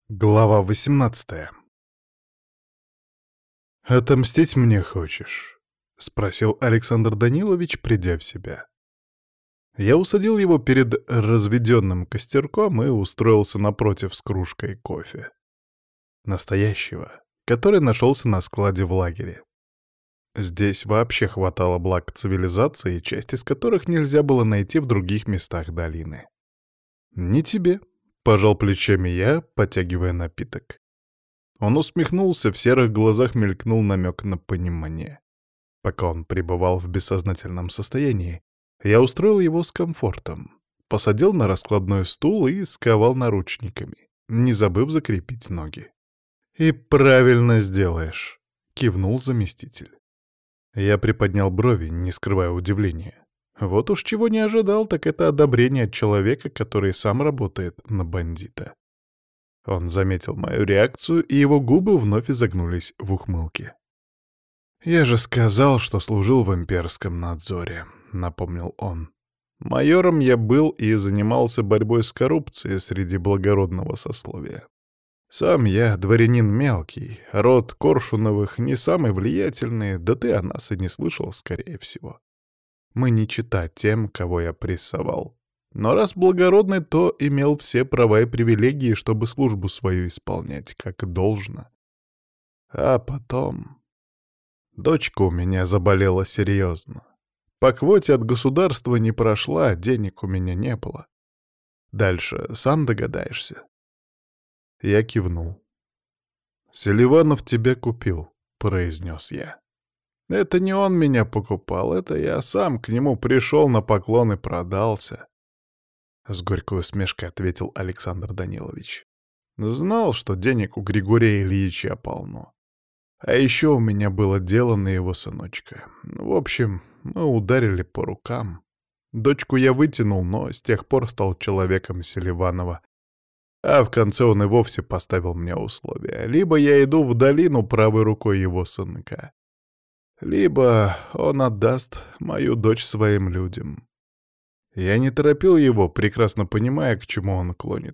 Глава 18. «Отомстить мне хочешь?» — спросил Александр Данилович, придя в себя. Я усадил его перед разведенным костерком и устроился напротив с кружкой кофе. Настоящего, который нашелся на складе в лагере. Здесь вообще хватало благ цивилизации, часть из которых нельзя было найти в других местах долины. «Не тебе», — пожал плечами я, потягивая напиток. Он усмехнулся, в серых глазах мелькнул намек на понимание. Пока он пребывал в бессознательном состоянии, я устроил его с комфортом, посадил на раскладной стул и сковал наручниками, не забыв закрепить ноги. «И правильно сделаешь», — кивнул заместитель. Я приподнял брови, не скрывая удивления. Вот уж чего не ожидал, так это одобрение от человека, который сам работает на бандита. Он заметил мою реакцию, и его губы вновь изогнулись в ухмылке. «Я же сказал, что служил в имперском надзоре», — напомнил он. «Майором я был и занимался борьбой с коррупцией среди благородного сословия. Сам я дворянин мелкий, род Коршуновых не самый влиятельный, да ты о нас и не слышал, скорее всего. Мы не чета тем, кого я прессовал. Но раз благородный, то имел все права и привилегии, чтобы службу свою исполнять, как должно. А потом... Дочка у меня заболела серьезно. По квоте от государства не прошла, денег у меня не было. Дальше сам догадаешься. Я кивнул. «Селиванов тебя купил», — произнес я. «Это не он меня покупал, это я сам к нему пришел на поклон и продался». С горькой усмешкой ответил Александр Данилович. Знал, что денег у Григория Ильича полно. А еще у меня было дело на его сыночка. В общем, мы ударили по рукам. Дочку я вытянул, но с тех пор стал человеком Селиванова. А в конце он и вовсе поставил мне условия. Либо я иду в долину правой рукой его сынка, либо он отдаст мою дочь своим людям. Я не торопил его, прекрасно понимая, к чему он клонит.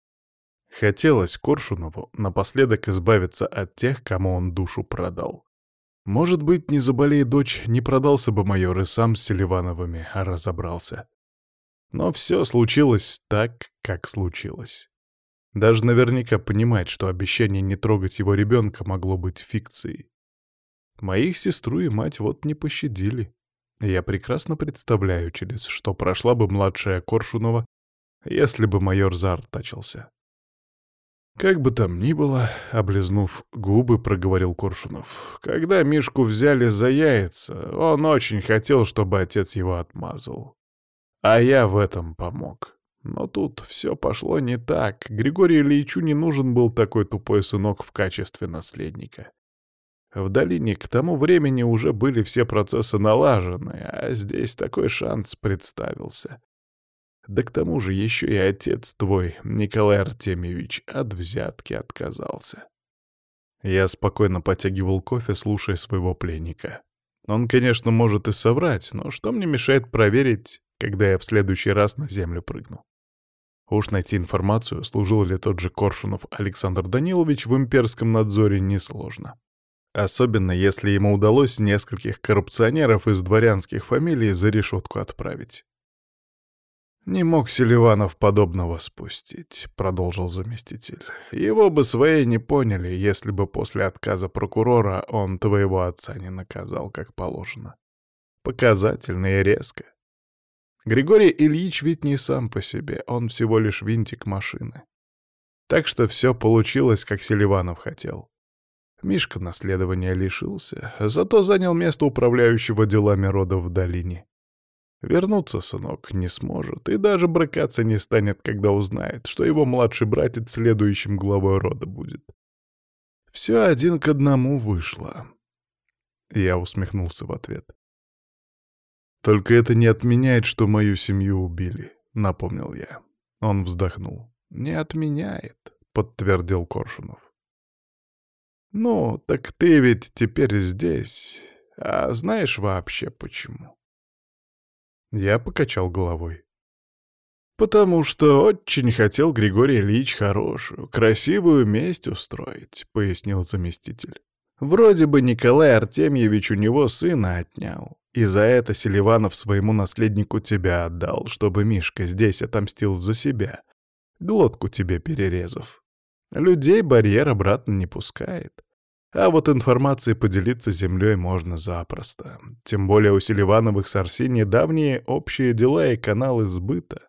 Хотелось Коршунову напоследок избавиться от тех, кому он душу продал. Может быть, не заболея дочь, не продался бы майор и сам с Селивановыми разобрался. Но все случилось так, как случилось. Даже наверняка понимает, что обещание не трогать его ребенка могло быть фикцией. Моих сестру и мать вот не пощадили. Я прекрасно представляю, через что прошла бы младшая Коршунова, если бы майор заортачился. «Как бы там ни было», — облизнув губы, проговорил Коршунов, «когда Мишку взяли за яйца, он очень хотел, чтобы отец его отмазал. А я в этом помог. Но тут все пошло не так. Григорию Ильичу не нужен был такой тупой сынок в качестве наследника. В долине к тому времени уже были все процессы налажены, а здесь такой шанс представился. Да к тому же еще и отец твой, Николай Артемьевич, от взятки отказался». Я спокойно потягивал кофе, слушая своего пленника. Он, конечно, может и соврать, но что мне мешает проверить, когда я в следующий раз на землю прыгну? Уж найти информацию, служил ли тот же Коршунов Александр Данилович в имперском надзоре, несложно. Особенно, если ему удалось нескольких коррупционеров из дворянских фамилий за решетку отправить. «Не мог Селиванов подобного спустить», — продолжил заместитель. «Его бы свои не поняли, если бы после отказа прокурора он твоего отца не наказал, как положено. Показательно и резко. Григорий Ильич ведь не сам по себе, он всего лишь винтик машины. Так что все получилось, как Селиванов хотел. Мишка наследования лишился, зато занял место управляющего делами рода в долине. Вернуться сынок не сможет и даже брыкаться не станет, когда узнает, что его младший братец следующим главой рода будет. Все один к одному вышло». Я усмехнулся в ответ. «Только это не отменяет, что мою семью убили», — напомнил я. Он вздохнул. «Не отменяет», — подтвердил Коршунов. «Ну, так ты ведь теперь здесь. А знаешь вообще почему?» Я покачал головой. «Потому что очень хотел Григорий Ильич хорошую, красивую месть устроить», — пояснил заместитель. «Вроде бы Николай Артемьевич у него сына отнял, и за это Селиванов своему наследнику тебя отдал, чтобы Мишка здесь отомстил за себя, глотку тебе перерезав. Людей барьер обратно не пускает. А вот информацией поделиться землей можно запросто. Тем более у Селивановых с Арсенией давние общие дела и каналы сбыта.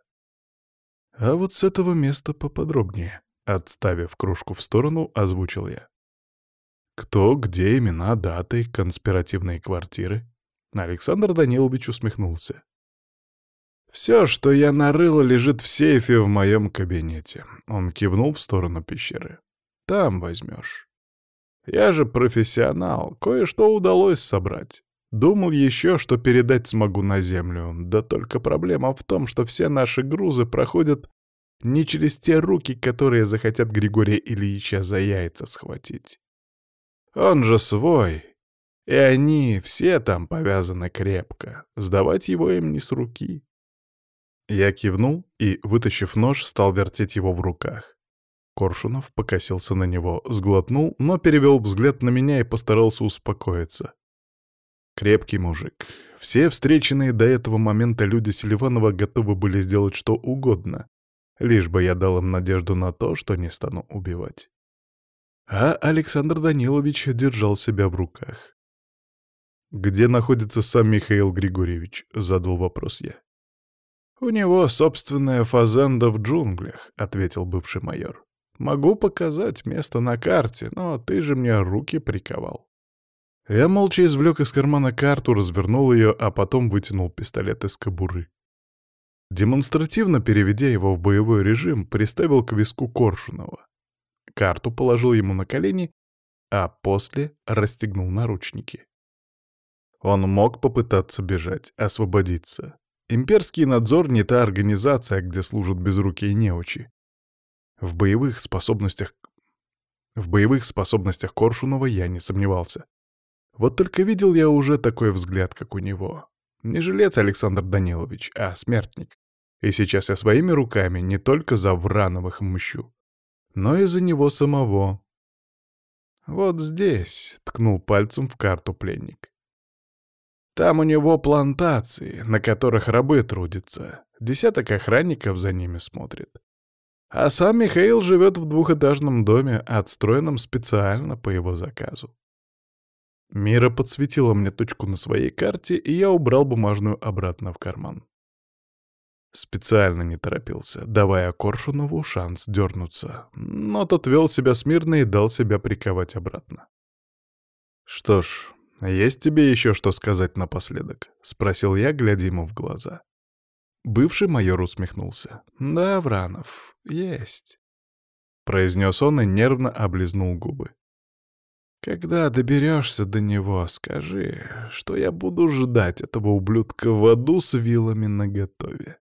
А вот с этого места поподробнее. Отставив кружку в сторону, озвучил я. Кто, где, имена, даты, конспиративные квартиры? Александр Данилович усмехнулся. «Все, что я нарыл, лежит в сейфе в моем кабинете». Он кивнул в сторону пещеры. «Там возьмешь. Я же профессионал, кое-что удалось собрать. Думал еще, что передать смогу на землю, да только проблема в том, что все наши грузы проходят не через те руки, которые захотят Григория Ильича за яйца схватить. Он же свой, и они все там повязаны крепко, сдавать его им не с руки». Я кивнул и, вытащив нож, стал вертеть его в руках. Коршунов покосился на него, сглотнул, но перевел взгляд на меня и постарался успокоиться. Крепкий мужик. Все встреченные до этого момента люди Селиванова готовы были сделать что угодно, лишь бы я дал им надежду на то, что не стану убивать. А Александр Данилович держал себя в руках. «Где находится сам Михаил Григорьевич?» — задал вопрос я. «У него собственная фазенда в джунглях», — ответил бывший майор. «Могу показать место на карте, но ты же мне руки приковал». Я молча извлек из кармана карту, развернул ее, а потом вытянул пистолет из кобуры. Демонстративно переведя его в боевой режим, приставил к виску Коршунова. Карту положил ему на колени, а после расстегнул наручники. Он мог попытаться бежать, освободиться. Имперский надзор не та организация, где служат безрукие неучи. В боевых способностях Коршунова я не сомневался. Вот только видел я уже такой взгляд, как у него. Не жилец Александр Данилович, а смертник. И сейчас я своими руками не только за Врановых мщу, но и за него самого. «Вот здесь», — ткнул пальцем в карту пленник. «Там у него плантации, на которых рабы трудятся. Десяток охранников за ними смотрит. А сам Михаил живет в двухэтажном доме, отстроенном специально по его заказу». Мира подсветила мне точку на своей карте, и я убрал бумажную обратно в карман. Специально не торопился, давая Коршунову шанс дернуться, но тот вел себя смирно и дал себя приковать обратно. «Что ж, есть тебе еще что сказать напоследок?» — спросил я, глядя ему в глаза. Бывший майор усмехнулся. «Да, Вранов, есть», — произнес он и нервно облизнул губы. «Когда доберешься до него, скажи, что я буду ждать этого ублюдка в аду с вилами наготове».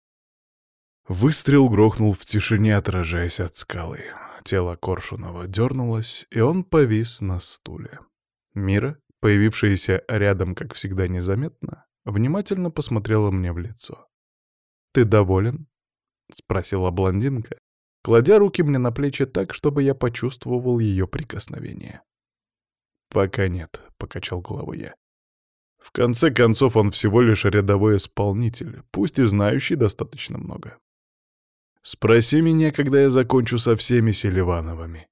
Выстрел грохнул в тишине, отражаясь от скалы. Тело Коршунова дернулось, и он повис на стуле. Мира, появившаяся рядом, как всегда, незаметно, внимательно посмотрела мне в лицо. «Ты доволен?» — спросила блондинка, кладя руки мне на плечи так, чтобы я почувствовал ее прикосновение. «Пока нет», — покачал головой я. «В конце концов, он всего лишь рядовой исполнитель, пусть и знающий достаточно много. Спроси меня, когда я закончу со всеми Селивановыми».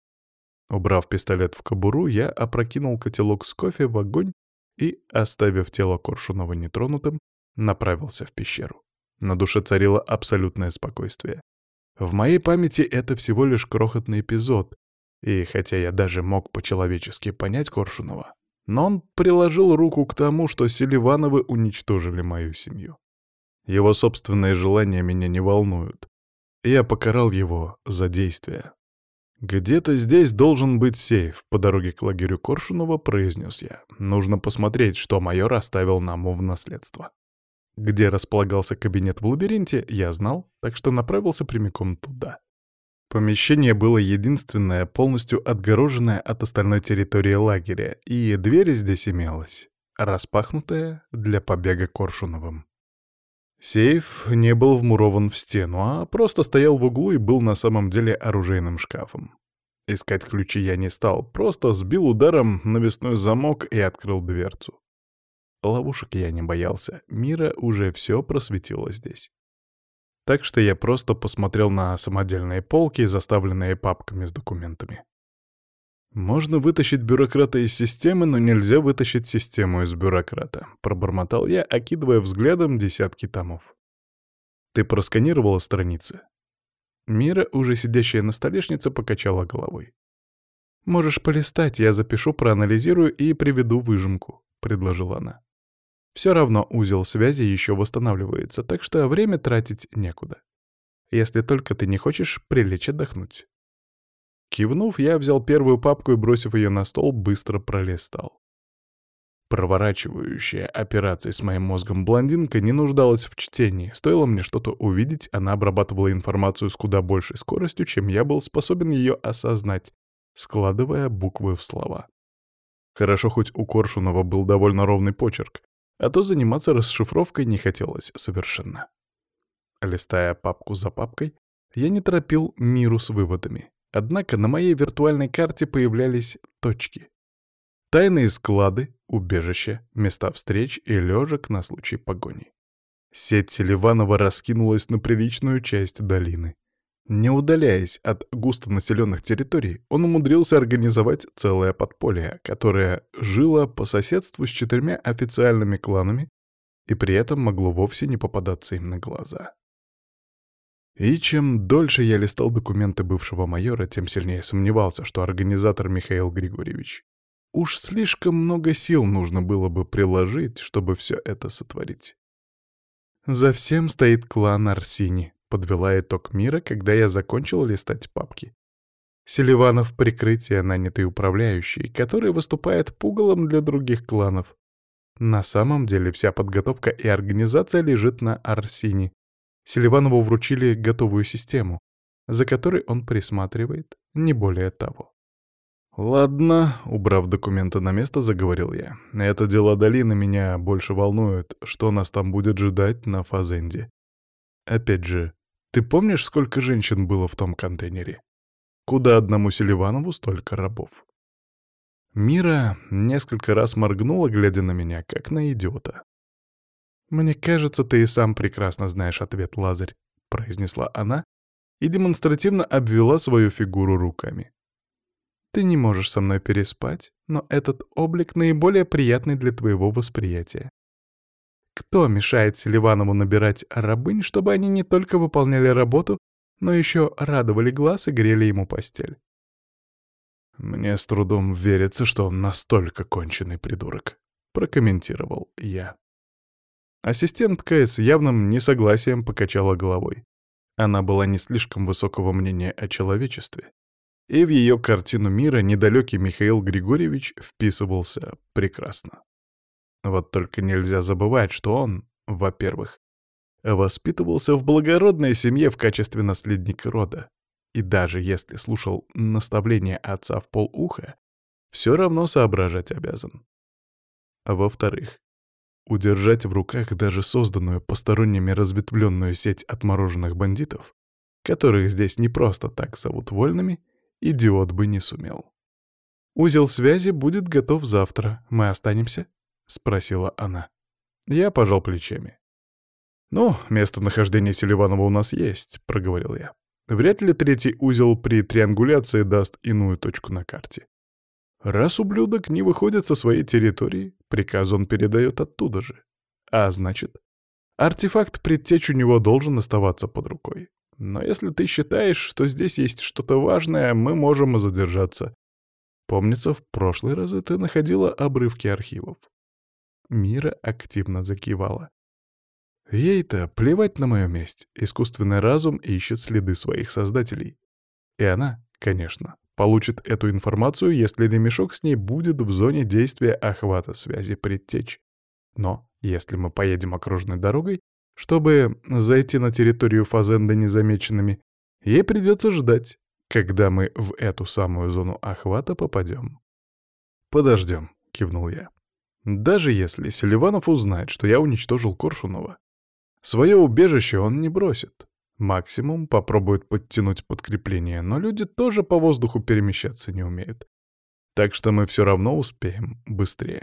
Убрав пистолет в кобуру, я опрокинул котелок с кофе в огонь и, оставив тело Коршунова нетронутым, направился в пещеру. На душе царило абсолютное спокойствие. В моей памяти это всего лишь крохотный эпизод, и хотя я даже мог по-человечески понять Коршунова, но он приложил руку к тому, что Селивановы уничтожили мою семью. Его собственные желания меня не волнуют. Я покарал его за действия. «Где-то здесь должен быть сейф», — по дороге к лагерю Коршунова произнес я. «Нужно посмотреть, что майор оставил нам в наследство». Где располагался кабинет в лабиринте, я знал, так что направился прямиком туда. Помещение было единственное, полностью отгороженное от остальной территории лагеря, и дверь здесь имелась, распахнутая для побега Коршуновым. Сейф не был вмурован в стену, а просто стоял в углу и был на самом деле оружейным шкафом. Искать ключи я не стал, просто сбил ударом навесной замок и открыл дверцу. Ловушек я не боялся, Мира уже все просветила здесь. Так что я просто посмотрел на самодельные полки, заставленные папками с документами. «Можно вытащить бюрократа из системы, но нельзя вытащить систему из бюрократа», — пробормотал я, окидывая взглядом десятки томов. «Ты просканировала страницы?» Мира, уже сидящая на столешнице, покачала головой. «Можешь полистать, я запишу, проанализирую и приведу выжимку», — предложила она. «Все равно узел связи еще восстанавливается, так что время тратить некуда. Если только ты не хочешь прилечь отдохнуть». Кивнув, я взял первую папку и, бросив ее на стол, быстро пролистал. Проворачивающая операции с моим мозгом блондинка не нуждалась в чтении. Стоило мне что-то увидеть, она обрабатывала информацию с куда большей скоростью, чем я был способен ее осознать, складывая буквы в слова. Хорошо, хоть у Коршунова был довольно ровный почерк, а то заниматься расшифровкой не хотелось совершенно. Листая папку за папкой, я не торопил Миру с выводами. Однако на моей виртуальной карте появлялись точки. Тайные склады, убежища, места встреч и лёжек на случай погони. Сеть Селиванова раскинулась на приличную часть долины. Не удаляясь от густонаселенных территорий, он умудрился организовать целое подполье, которое жило по соседству с 4 официальными кланами и при этом могло вовсе не попадаться им на глаза. И чем дольше я листал документы бывшего майора, тем сильнее сомневался, что организатор Михаил Григорьевич. Уж слишком много сил нужно было бы приложить, чтобы все это сотворить. «За всем стоит клан Арсини», — подвела итог Мира, когда я закончил листать папки. Селиванов — прикрытие, нанятый управляющий, который выступает пугалом для других кланов. На самом деле вся подготовка и организация лежит на Арсини. Селиванову вручили готовую систему, за которой он присматривает, не более того. «Ладно», — убрав документы на место, заговорил я. «Это дела долины меня больше волнует, что нас там будет ждать на Фазенде. Опять же, ты помнишь, сколько женщин было в том контейнере? Куда одному Селиванову столько рабов?» Мира несколько раз моргнула, глядя на меня, как на идиота. «Мне кажется, ты и сам прекрасно знаешь ответ, Лазарь», — произнесла она и демонстративно обвела свою фигуру руками. «Ты не можешь со мной переспать, но этот облик наиболее приятный для твоего восприятия. Кто мешает Селиванову набирать рабынь, чтобы они не только выполняли работу, но еще радовали глаз и грели ему постель?» «Мне с трудом верится, что он настолько конченый придурок», — прокомментировал я. Ассистентка с явным несогласием покачала головой. Она была не слишком высокого мнения о человечестве, и в ее картину мира недалекий Михаил Григорьевич вписывался прекрасно. Вот только нельзя забывать, что он, во-первых, воспитывался в благородной семье в качестве наследника рода, и даже если слушал наставления отца в полуха, все равно соображать обязан. А во-вторых, удержать в руках даже созданную посторонними разветвленную сеть отмороженных бандитов, которых здесь не просто так зовут вольными, идиот бы не сумел. «Узел связи будет готов завтра. Мы останемся?» — спросила она. Я пожал плечами. «Ну, местонахождение Селиванова у нас есть», — проговорил я. «Вряд ли третий узел при триангуляции даст иную точку на карте. Раз ублюдок не выходит со своей территории, приказ он передает оттуда же. А значит, артефакт предтеч у него должен оставаться под рукой. Но если ты считаешь, что здесь есть что-то важное, мы можем и задержаться. Помнится, в прошлые разы ты находила обрывки архивов». Мира активно закивала. Ей-то плевать на мою месть. Искусственный разум ищет следы своих создателей. И она, конечно, получит эту информацию, если ремешок с ней будет в зоне действия охвата связи предтеч. Но если мы поедем окружной дорогой, чтобы зайти на территорию Фазенды незамеченными, ей придется ждать, когда мы в эту самую зону охвата попадем. «Подождем», — кивнул я. «Даже если Селиванов узнает, что я уничтожил Коршунова, Свое убежище он не бросит. Максимум попробует подтянуть подкрепление, но люди тоже по воздуху перемещаться не умеют. Так что мы все равно успеем быстрее.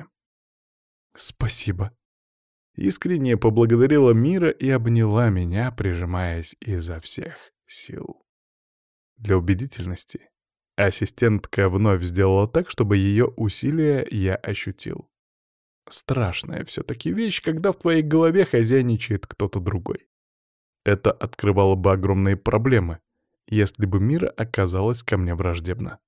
Спасибо. Искренне поблагодарила Мира и обняла меня, прижимаясь изо всех сил. Для убедительности ассистентка вновь сделала так, чтобы ее усилия я ощутил. Страшная все-таки вещь, когда в твоей голове хозяйничает кто-то другой. Это открывало бы огромные проблемы, если бы Мира оказалась ко мне враждебна.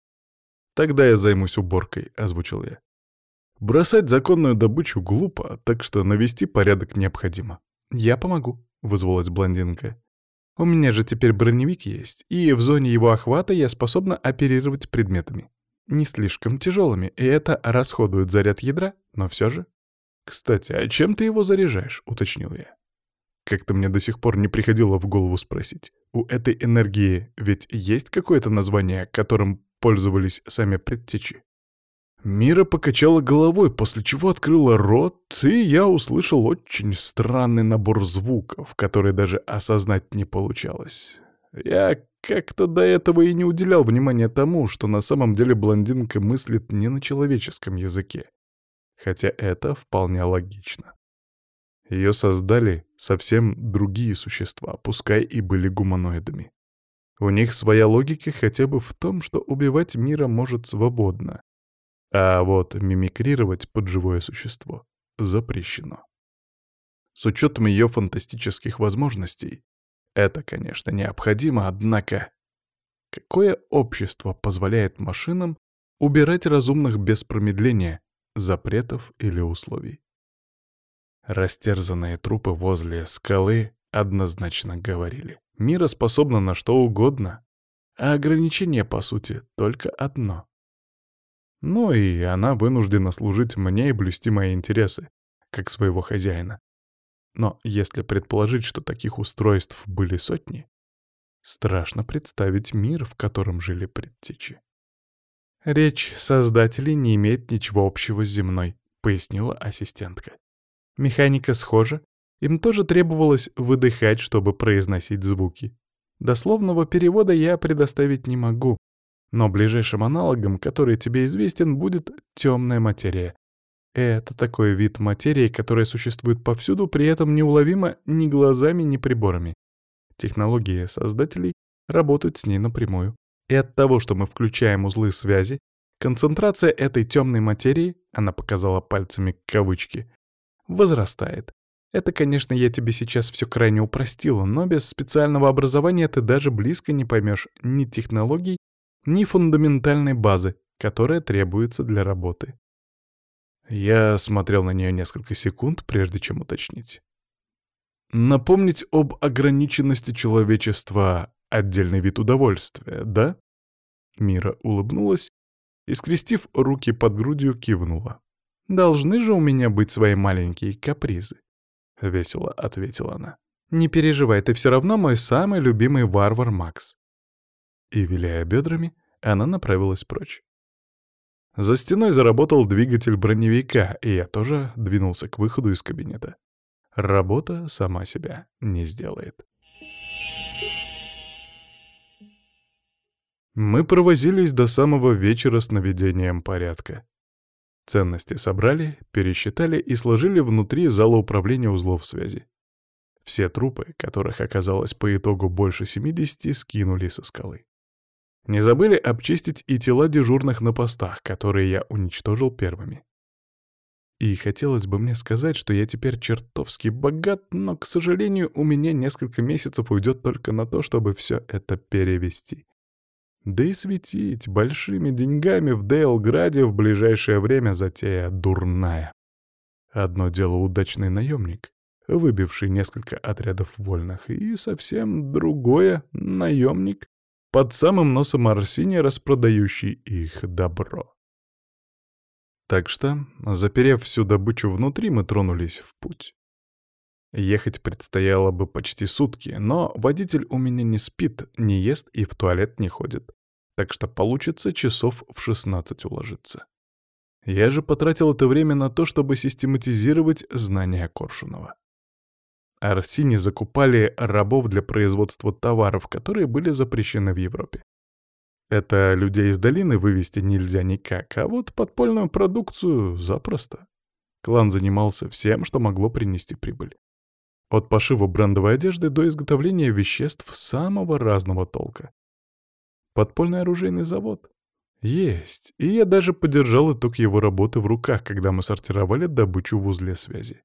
«Тогда я займусь уборкой», — озвучил я. «Бросать законную добычу глупо, так что навести порядок необходимо». «Я помогу», — вызвалась блондинка. «У меня же теперь броневик есть, и в зоне его охвата я способна оперировать предметами. Не слишком тяжелыми, и это расходует заряд ядра, но все же». «Кстати, а чем ты его заряжаешь?» — уточнил я. Как-то мне до сих пор не приходило в голову спросить. У этой энергии ведь есть какое-то название, которым пользовались сами предтечи? Мира покачала головой, после чего открыла рот, и я услышал очень странный набор звуков, который даже осознать не получалось. Я как-то до этого и не уделял внимания тому, что на самом деле блондинка мыслит не на человеческом языке. Хотя это вполне логично. Ее создали совсем другие существа, пускай и были гуманоидами. У них своя логика хотя бы в том, что убивать Мира может свободно, а вот мимикрировать под живое существо запрещено. С учетом ее фантастических возможностей, это, конечно, необходимо, однако какое общество позволяет машинам убирать разумных без промедления, запретов или условий? Растерзанные трупы возле скалы однозначно говорили. Мира способна на что угодно, а ограничение, по сути, только одно. Ну и она вынуждена служить мне и блюсти мои интересы, как своего хозяина. Но если предположить, что таких устройств были сотни, страшно представить мир, в котором жили предтечи. «Речь создателей не имеет ничего общего с земной», — пояснила ассистентка. «Механика схожа, им тоже требовалось выдыхать, чтобы произносить звуки. Дословного перевода я предоставить не могу, но ближайшим аналогом, который тебе известен, будет темная материя. Это такой вид материи, которая существует повсюду, при этом неуловима ни глазами, ни приборами. Технологии создателей работают с ней напрямую. И от того, что мы включаем узлы связи, концентрация этой темной материи, она показала пальцами кавычки, возрастает. Это, конечно, я тебе сейчас все крайне упростила, но без специального образования ты даже близко не поймешь ни технологий, ни фундаментальной базы, которая требуется для работы. Я смотрел на нее несколько секунд, прежде чем уточнить. Напомнить об ограниченности человечества — отдельный вид удовольствия, да? Мира улыбнулась и, скрестив руки под грудью, кивнула. «Должны же у меня быть свои маленькие капризы», — весело ответила она. «Не переживай, ты все равно мой самый любимый варвар Макс». И, виляя бедрами, она направилась прочь. За стеной заработал двигатель броневика, и я тоже двинулся к выходу из кабинета. Работа сама себя не сделает. Мы провозились до самого вечера с наведением порядка. Ценности собрали, пересчитали и сложили внутри зала управления узлов связи. Все трупы, которых оказалось по итогу больше 70, скинули со скалы. Не забыли обчистить и тела дежурных на постах, которые я уничтожил первыми. И хотелось бы мне сказать, что я теперь чертовски богат, но, к сожалению, у меня несколько месяцев уйдет только на то, чтобы все это перевести. Да и светить большими деньгами в Дейлграде в ближайшее время затея дурная. Одно дело удачный наемник, выбивший несколько отрядов вольных, и совсем другое — наемник, под самым носом Арсения, распродающий их добро. Так что, заперев всю добычу внутри, мы тронулись в путь. Ехать предстояло бы почти сутки, но водитель у меня не спит, не ест и в туалет не ходит, так что получится часов в 16 уложиться. Я же потратил это время на то, чтобы систематизировать знания Коршунова. Арсини закупали рабов для производства товаров, которые были запрещены в Европе. Это людей из долины вывести нельзя никак, а вот подпольную продукцию запросто. Клан занимался всем, что могло принести прибыль. От пошива брендовой одежды до изготовления веществ самого разного толка. Подпольный оружейный завод? Есть. И я даже подержал итог его работы в руках, когда мы сортировали добычу в узле связи.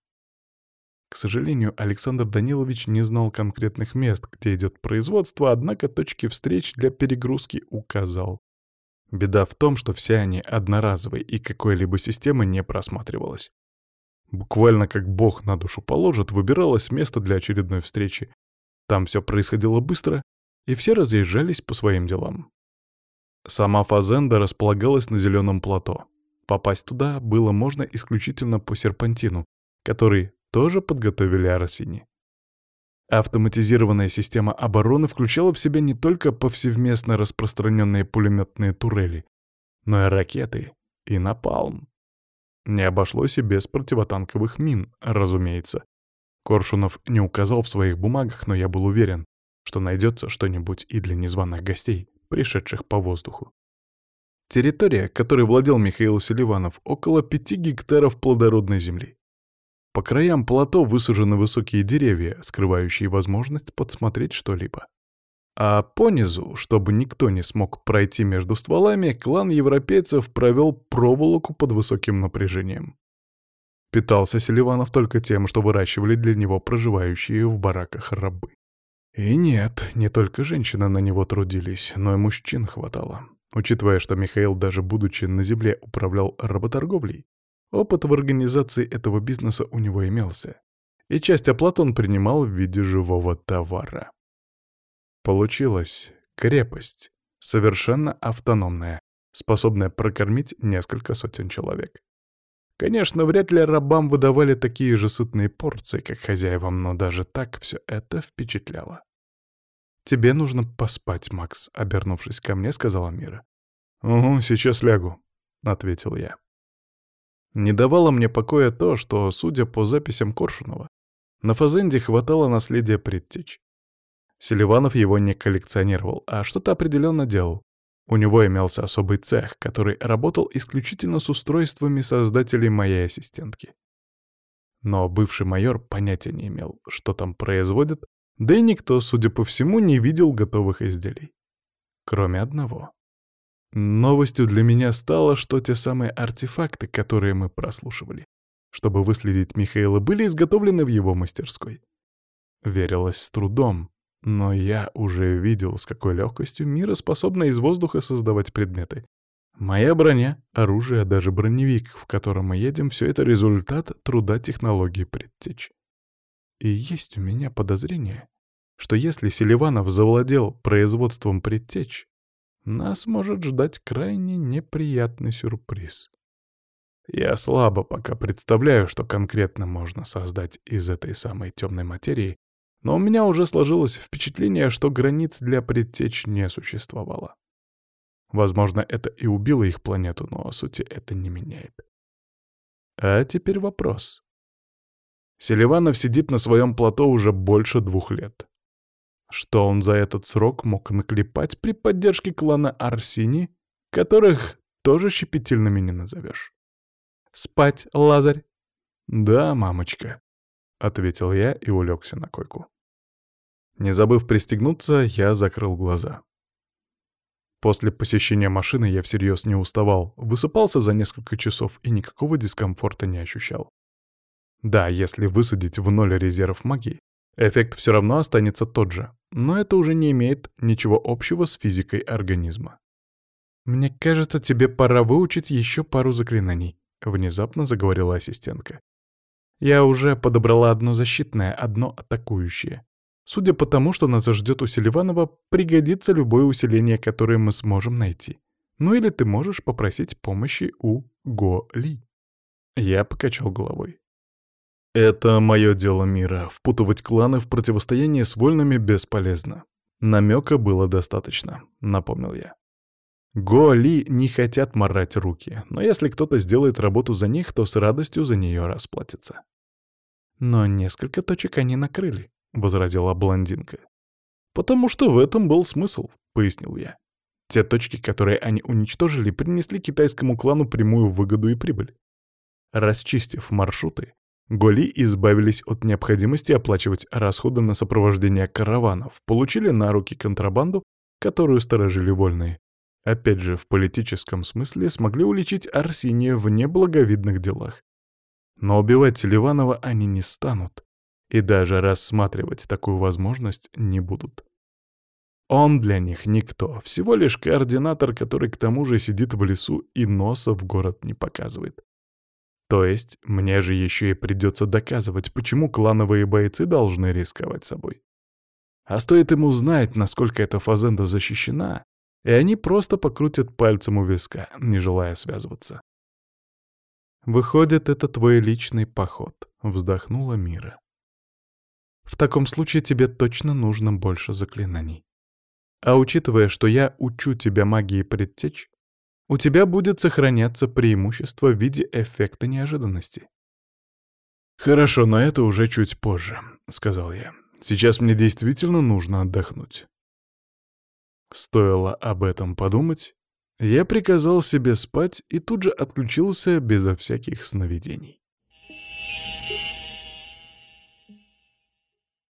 К сожалению, Александр Данилович не знал конкретных мест, где идет производство, однако точки встреч для перегрузки указал. Беда в том, что все они одноразовые, и какой-либо системы не просматривалось. Буквально как бог на душу положит, выбиралось место для очередной встречи. Там все происходило быстро, и все разъезжались по своим делам. Сама фазенда располагалась на зеленом плато. Попасть туда было можно исключительно по серпантину, который тоже подготовили Арсини. Автоматизированная система обороны включала в себя не только повсеместно распространенные пулеметные турели, но и ракеты, и напалм. Не обошлось и без противотанковых мин, разумеется. Коршунов не указал в своих бумагах, но я был уверен, что найдется что-нибудь и для незваных гостей, пришедших по воздуху. Территория, которой владел Михаил Селиванов, около 5 гектаров плодородной земли. По краям плато высажены высокие деревья, скрывающие возможность подсмотреть что-либо. А понизу, чтобы никто не смог пройти между стволами, клан европейцев провел проволоку под высоким напряжением. Питался Селиванов только тем, что выращивали для него проживающие в бараках рабы. И нет, не только женщины на него трудились, но и мужчин хватало. Учитывая, что Михаил, даже будучи на земле, управлял работорговлей, опыт в организации этого бизнеса у него имелся, и часть оплаты он принимал в виде живого товара. Получилась крепость, совершенно автономная, способная прокормить несколько сотен человек. Конечно, вряд ли рабам выдавали такие же сытные порции, как хозяевам, но даже так все это впечатляло. «Тебе нужно поспать, Макс», — обернувшись ко мне, сказала Мира. «Угу, сейчас лягу», — ответил я. Не давало мне покоя то, что, судя по записям Коршунова, на фазенде хватало наследия предтеч. Селиванов его не коллекционировал, а что-то определенно делал. У него имелся особый цех, который работал исключительно с устройствами создателей моей ассистентки. Но бывший майор понятия не имел, что там производят, да и никто, судя по всему, не видел готовых изделий. Кроме одного. Новостью для меня стало, что те самые артефакты, которые мы прослушивали, чтобы выследить Михаила, были изготовлены в его мастерской. Верилось с трудом, но я уже видел, с какой легкостью Мира способна из воздуха создавать предметы. Моя броня, оружие, даже броневик, в котором мы едем, все это результат труда технологии предтеч. И есть у меня подозрение, что если Селиванов завладел производством предтеч, нас может ждать крайне неприятный сюрприз. Я слабо пока представляю, что конкретно можно создать из этой самой темной материи, но у меня уже сложилось впечатление, что границ для предтеч не существовало. Возможно, это и убило их планету, но сути это не меняет. А теперь вопрос. Селиванов сидит на своем плато уже больше 2 лет. Что он за этот срок мог наклепать при поддержке клана Арсини, которых тоже щепетильными не назовешь? «Спать, Лазарь!» «Да, мамочка», — ответил я и улегся на койку. Не забыв пристегнуться, я закрыл глаза. После посещения машины я всерьез не уставал, высыпался за несколько часов и никакого дискомфорта не ощущал. Да, если высадить в 0 резерв магии, эффект все равно останется тот же, но это уже не имеет ничего общего с физикой организма. «Мне кажется, тебе пора выучить еще пару заклинаний», — внезапно заговорила ассистентка. «Я уже подобрала одно защитное, одно атакующее. Судя по тому, что нас ждет у Селиванова, пригодится любое усиление, которое мы сможем найти. Ну или ты можешь попросить помощи у Го-Ли». Я покачал головой. «Это мое дело, Мира. Впутывать кланы в противостояние с вольными бесполезно. Намека было достаточно», — напомнил я. Го-Ли не хотят марать руки, но если кто-то сделает работу за них, то с радостью за нее расплатится. «Но несколько точек они накрыли», — возразила блондинка. «Потому что в этом был смысл», — пояснил я. «Те точки, которые они уничтожили, принесли китайскому клану прямую выгоду и прибыль. Расчистив маршруты, Голи избавились от необходимости оплачивать расходы на сопровождение караванов, получили на руки контрабанду, которую сторожили вольные. Опять же, в политическом смысле смогли уличить Арсения в неблаговидных делах. Но убивать Селиванова они не станут, и даже рассматривать такую возможность не будут. Он для них никто, всего лишь координатор, который к тому же сидит в лесу и носа в город не показывает. То есть мне же еще и придется доказывать, почему клановые бойцы должны рисковать собой. А стоит им узнать, насколько эта фазенда защищена, и они просто покрутят пальцем у виска, не желая связываться. «Выходит, это твой личный поход», — вздохнула Мира. «В таком случае тебе точно нужно больше заклинаний. А учитывая, что я учу тебя магии предтеч, у тебя будет сохраняться преимущество в виде эффекта неожиданности». «Хорошо, но это уже чуть позже», — сказал я. «Сейчас мне действительно нужно отдохнуть». Стоило об этом подумать, я приказал себе спать и тут же отключился безо всяких сновидений.